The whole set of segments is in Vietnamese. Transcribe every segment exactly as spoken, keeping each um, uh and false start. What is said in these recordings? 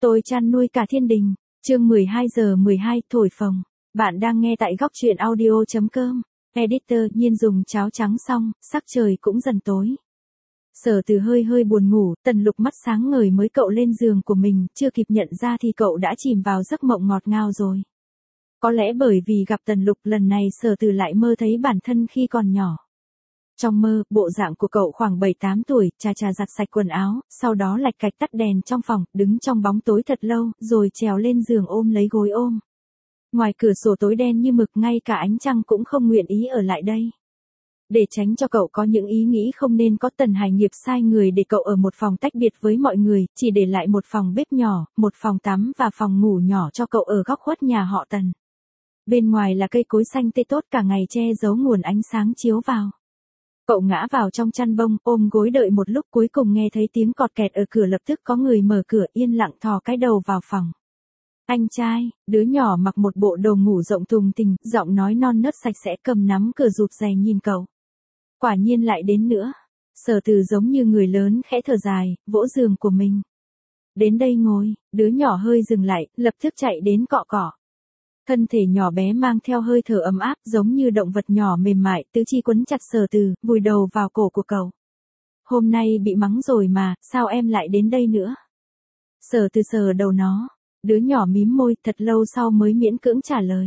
Tôi chăn nuôi cả thiên đình. Chương mười hai giờ mười hai thổi phồng. Bạn đang nghe tại góc truyện audio chấm com. Editor Nhiên dùng cháo trắng xong, sắc trời cũng dần tối. Sở Từ hơi hơi buồn ngủ, Tần Lục mắt sáng ngời mới cậu lên giường của mình, chưa kịp nhận ra thì cậu đã chìm vào giấc mộng ngọt ngào rồi. Có lẽ bởi vì gặp Tần Lục lần này Sở Từ lại mơ thấy bản thân khi còn nhỏ. Trong mơ, bộ dạng của cậu khoảng bảy tám tuổi, chà chà giặt sạch quần áo, sau đó lạch cạch tắt đèn trong phòng, đứng trong bóng tối thật lâu, rồi trèo lên giường ôm lấy gối ôm. Ngoài cửa sổ tối đen như mực, ngay cả ánh trăng cũng không nguyện ý ở lại đây. Để tránh cho cậu có những ý nghĩ không nên có, Tần Hải Nghiệp sai người để cậu ở một phòng tách biệt với mọi người, chỉ để lại một phòng bếp nhỏ, một phòng tắm và phòng ngủ nhỏ cho cậu ở góc khuất nhà họ Tần. Bên ngoài là cây cối xanh tươi tốt cả ngày che giấu nguồn ánh sáng chiếu vào. Cậu ngã vào trong chăn bông, ôm gối đợi một lúc, cuối cùng nghe thấy tiếng cọt kẹt ở cửa, lập tức có người mở cửa, yên lặng thò cái đầu vào phòng. Anh trai, đứa nhỏ mặc một bộ đồ ngủ rộng thùng thình, giọng nói non nớt sạch sẽ, cầm nắm cửa rụt rè nhìn cậu. Quả nhiên lại đến nữa. Sở Từ giống như người lớn khẽ thở dài, vỗ giường của mình. Đến đây ngồi. Đứa nhỏ hơi dừng lại, lập tức chạy đến cọ cọ. Thân thể nhỏ bé mang theo hơi thở ấm áp, giống như động vật nhỏ mềm mại, tứ chi quấn chặt Sở Từ, vùi đầu vào cổ của cậu. Hôm nay bị mắng rồi mà, sao em lại đến đây nữa? Sở Từ sờ đầu nó. Đứa nhỏ mím môi, thật lâu sau mới miễn cưỡng trả lời.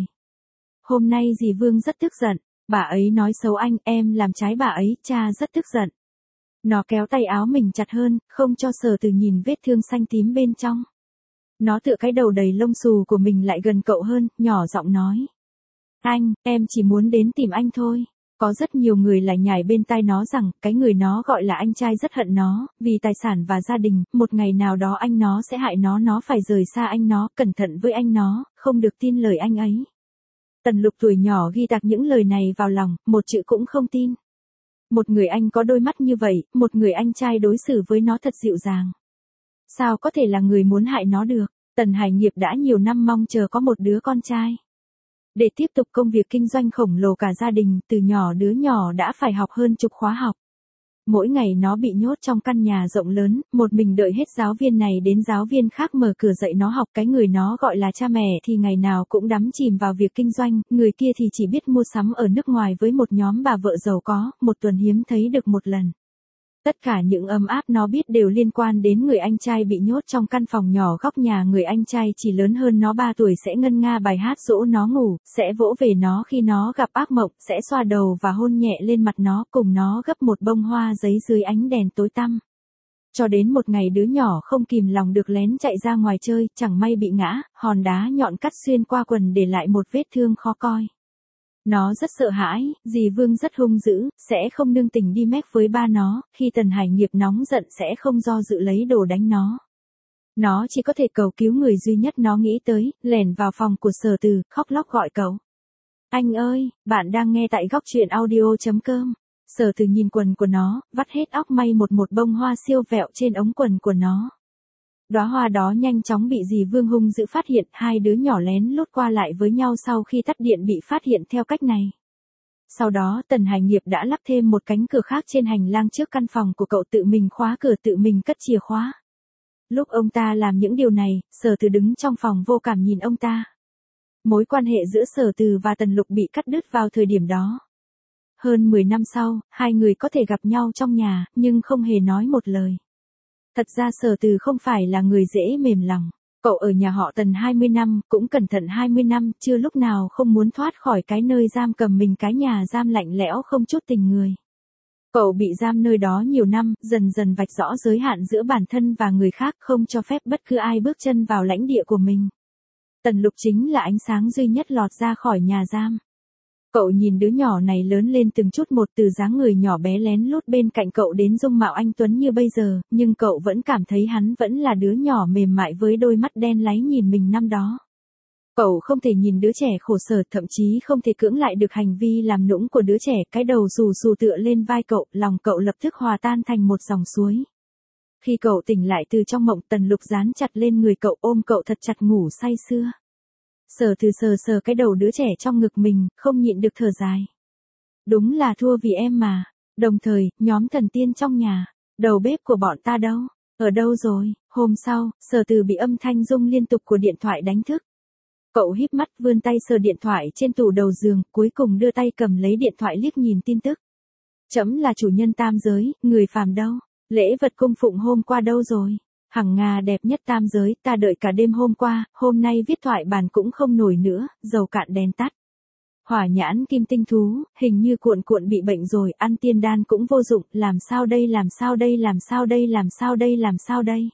Hôm nay dì Vương rất tức giận, bà ấy nói xấu anh, em làm trái bà ấy, cha rất tức giận. Nó kéo tay áo mình chặt hơn, không cho Sở Từ nhìn vết thương xanh tím bên trong. Nó tựa cái đầu đầy lông xù của mình lại gần cậu hơn, nhỏ giọng nói. Anh, em chỉ muốn đến tìm anh thôi. Có rất nhiều người lại nhảy bên tai nó rằng, cái người nó gọi là anh trai rất hận nó, vì tài sản và gia đình, một ngày nào đó anh nó sẽ hại nó, nó phải rời xa anh nó, cẩn thận với anh nó, không được tin lời anh ấy. Tần Lục tuổi nhỏ ghi tạc những lời này vào lòng, một chữ cũng không tin. Một người anh có đôi mắt như vậy, một người anh trai đối xử với nó thật dịu dàng. Sao có thể là người muốn hại nó được? Tần Hải Nghiệp đã nhiều năm mong chờ có một đứa con trai. Để tiếp tục công việc kinh doanh khổng lồ cả gia đình, từ nhỏ đứa nhỏ đã phải học hơn chục khóa học. Mỗi ngày nó bị nhốt trong căn nhà rộng lớn, một mình đợi hết giáo viên này đến giáo viên khác mở cửa dạy nó học. Cái người nó gọi là cha mẹ thì ngày nào cũng đắm chìm vào việc kinh doanh, người kia thì chỉ biết mua sắm ở nước ngoài với một nhóm bà vợ giàu có, một tuần hiếm thấy được một lần. Tất cả những ấm áp nó biết đều liên quan đến người anh trai bị nhốt trong căn phòng nhỏ góc nhà. Người anh trai chỉ lớn hơn nó ba tuổi sẽ ngân nga bài hát dỗ nó ngủ, sẽ vỗ về nó khi nó gặp ác mộng, sẽ xoa đầu và hôn nhẹ lên mặt nó, cùng nó gấp một bông hoa giấy dưới ánh đèn tối tăm. Cho đến một ngày đứa nhỏ không kìm lòng được lén chạy ra ngoài chơi, chẳng may bị ngã, hòn đá nhọn cắt xuyên qua quần để lại một vết thương khó coi. Nó rất sợ hãi, dì Vương rất hung dữ, sẽ không nương tình đi mép với ba nó, khi Tần Hải Nghiệp nóng giận sẽ không do dự lấy đồ đánh nó. Nó chỉ có thể cầu cứu người duy nhất nó nghĩ tới, lẻn vào phòng của Sở Từ, khóc lóc gọi cậu. Anh ơi, bạn đang nghe tại góc truyện audio chấm com. Sở Từ nhìn quần của nó, vắt hết óc may một một bông hoa siêu vẹo trên ống quần của nó. Đóa hoa đó nhanh chóng bị dì Vương hung dữ phát hiện, hai đứa nhỏ lén lút qua lại với nhau sau khi tắt điện bị phát hiện theo cách này. Sau đó Tần Hải Nghiệp đã lắp thêm một cánh cửa khác trên hành lang trước căn phòng của cậu, tự mình khóa cửa, tự mình cất chìa khóa. Lúc ông ta làm những điều này, Sở Từ đứng trong phòng vô cảm nhìn ông ta. Mối quan hệ giữa Sở Từ và Tần Lục bị cắt đứt vào thời điểm đó. Hơn mười năm sau, hai người có thể gặp nhau trong nhà, nhưng không hề nói một lời. Thật ra Sở Từ không phải là người dễ mềm lòng. Cậu ở nhà họ Tần hai mươi năm, cũng cẩn thận hai mươi năm, chưa lúc nào không muốn thoát khỏi cái nơi giam cầm mình, cái nhà giam lạnh lẽo không chút tình người. Cậu bị giam nơi đó nhiều năm, dần dần vạch rõ giới hạn giữa bản thân và người khác, không cho phép bất cứ ai bước chân vào lãnh địa của mình. Tần Lục chính là ánh sáng duy nhất lọt ra khỏi nhà giam. Cậu nhìn đứa nhỏ này lớn lên từng chút một, từ dáng người nhỏ bé lén lút bên cạnh cậu đến dung mạo anh tuấn như bây giờ, nhưng cậu vẫn cảm thấy hắn vẫn là đứa nhỏ mềm mại với đôi mắt đen láy nhìn mình năm đó. Cậu không thể nhìn đứa trẻ khổ sở, thậm chí không thể cưỡng lại được hành vi làm nũng của đứa trẻ, cái đầu xù xù tựa lên vai cậu, lòng cậu lập tức hòa tan thành một dòng suối. Khi cậu tỉnh lại từ trong mộng, Tần Lục dán chặt lên người cậu, ôm cậu thật chặt ngủ say sưa. Sở Từ sờ sờ cái đầu đứa trẻ trong ngực mình, không nhịn được thở dài. Đúng là thua vì em mà. Đồng thời, nhóm thần tiên trong nhà, đầu bếp của bọn ta đâu? Ở đâu rồi? Hôm sau, Sở Từ bị âm thanh rung liên tục của điện thoại đánh thức. Cậu híp mắt vươn tay sờ điện thoại trên tủ đầu giường, cuối cùng đưa tay cầm lấy điện thoại liếc nhìn tin tức. Trẫm là chủ nhân tam giới, người phàm đâu? Lễ vật cung phụng hôm qua đâu rồi? Hằng Nga đẹp nhất tam giới, ta đợi cả đêm hôm qua, hôm nay viết thoại bản cũng không nổi nữa, dầu cạn đèn tắt. Hỏa nhãn kim tinh thú, hình như cuộn cuộn bị bệnh rồi, ăn tiên đan cũng vô dụng, làm sao đây làm sao đây làm sao đây làm sao đây làm sao đây?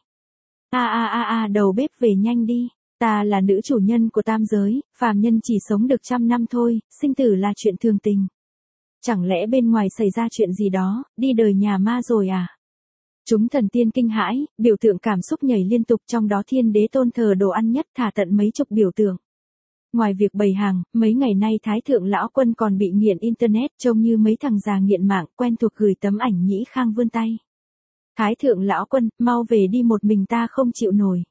A a a a đầu bếp về nhanh đi, ta là nữ chủ nhân của tam giới, phàm nhân chỉ sống được trăm năm thôi, sinh tử là chuyện thường tình. Chẳng lẽ bên ngoài xảy ra chuyện gì đó, đi đời nhà ma rồi à? Chúng thần tiên kinh hãi, biểu tượng cảm xúc nhảy liên tục, trong đó thiên đế tôn thờ đồ ăn nhất thả tận mấy chục biểu tượng. Ngoài việc bày hàng, mấy ngày nay Thái Thượng Lão Quân còn bị nghiện Internet, trông như mấy thằng già nghiện mạng, quen thuộc gửi tấm ảnh Nhĩ Khang vươn tay. Thái Thượng Lão Quân, mau về đi, một mình ta không chịu nổi.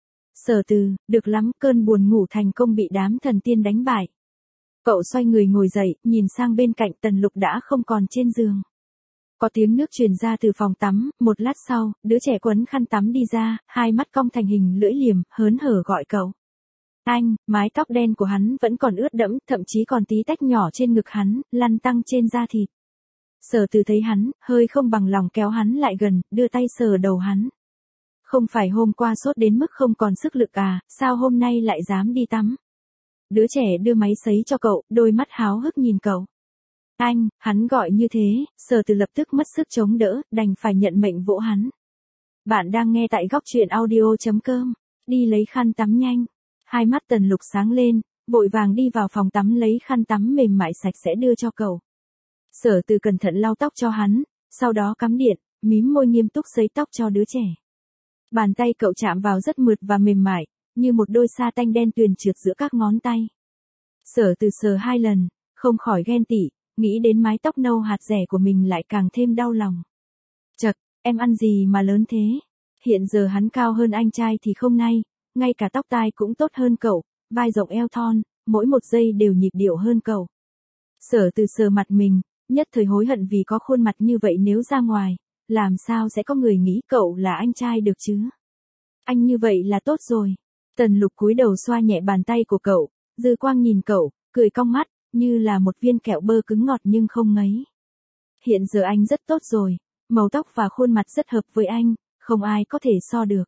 Sở Từ, được lắm, cơn buồn ngủ thành công bị đám thần tiên đánh bại. Cậu xoay người ngồi dậy, nhìn sang bên cạnh, Tần Lục đã không còn trên giường. Có tiếng nước truyền ra từ phòng tắm, một lát sau, đứa trẻ quấn khăn tắm đi ra, hai mắt cong thành hình lưỡi liềm, hớn hở gọi cậu. Anh, mái tóc đen của hắn vẫn còn ướt đẫm, thậm chí còn tí tách nhỏ trên ngực hắn, lăn tăn trên da thịt. Sở Từ thấy hắn, hơi không bằng lòng kéo hắn lại gần, đưa tay sờ đầu hắn. Không phải hôm qua sốt đến mức không còn sức lực à, sao hôm nay lại dám đi tắm? Đứa trẻ đưa máy sấy cho cậu, đôi mắt háo hức nhìn cậu. Anh, hắn gọi như thế, Sở Từ lập tức mất sức chống đỡ, đành phải nhận mệnh vỗ hắn. Bạn đang nghe tại góc truyện audio chấm com, đi lấy khăn tắm nhanh. Hai mắt Tần Lục sáng lên, vội vàng đi vào phòng tắm lấy khăn tắm mềm mại sạch sẽ đưa cho cậu. Sở Từ cẩn thận lau tóc cho hắn, sau đó cắm điện, mím môi nghiêm túc sấy tóc cho đứa trẻ. Bàn tay cậu chạm vào rất mượt và mềm mại, như một đôi sa tanh đen tuyền trượt giữa các ngón tay. Sở Từ sờ hai lần, không khỏi ghen tị, nghĩ đến mái tóc nâu hạt rẻ của mình lại càng thêm đau lòng. Chật, em ăn gì mà lớn thế? Hiện giờ hắn cao hơn anh trai thì không nay, ngay cả tóc tai cũng tốt hơn cậu, vai rộng eo thon, mỗi một giây đều nhịp điệu hơn cậu. Sở Từ sờ mặt mình, nhất thời hối hận vì có khuôn mặt như vậy, nếu ra ngoài, làm sao sẽ có người nghĩ cậu là anh trai được chứ? Anh như vậy là tốt rồi. Tần Lục cúi đầu xoa nhẹ bàn tay của cậu, dư quang nhìn cậu, cười cong mắt, như là một viên kẹo bơ cứng ngọt nhưng không ngấy. Hiện giờ anh rất tốt rồi, màu tóc và khuôn mặt rất hợp với anh, không ai có thể so được.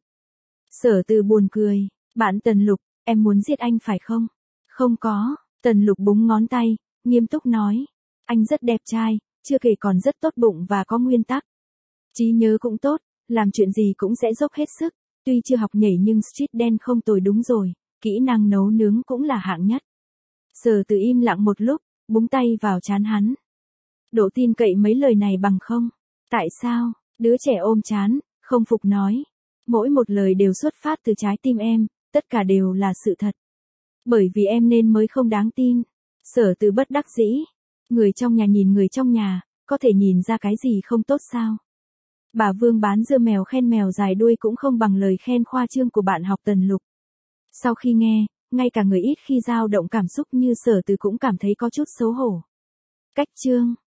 Sở Từ buồn cười, bạn Tần Lục, em muốn giết anh phải không? Không có, Tần Lục búng ngón tay, nghiêm túc nói. Anh rất đẹp trai, chưa kể còn rất tốt bụng và có nguyên tắc. Trí nhớ cũng tốt, làm chuyện gì cũng sẽ dốc hết sức, tuy chưa học nhảy nhưng street dance không tồi đúng rồi, kỹ năng nấu nướng cũng là hạng nhất. Sở Từ im lặng một lúc, búng tay vào trán hắn. Độ tin cậy mấy lời này bằng không? Tại sao? Đứa trẻ ôm trán, không phục nói. Mỗi một lời đều xuất phát từ trái tim em, tất cả đều là sự thật. Bởi vì em nên mới không đáng tin. Sở Từ bất đắc dĩ. Người trong nhà nhìn người trong nhà, có thể nhìn ra cái gì không tốt sao? Bà Vương bán dưa mèo khen mèo dài đuôi cũng không bằng lời khen khoa trương của bạn học Tần Lục. Sau khi nghe, ngay cả người ít khi dao động cảm xúc như Sở Từ cũng cảm thấy có chút xấu hổ. Cách chương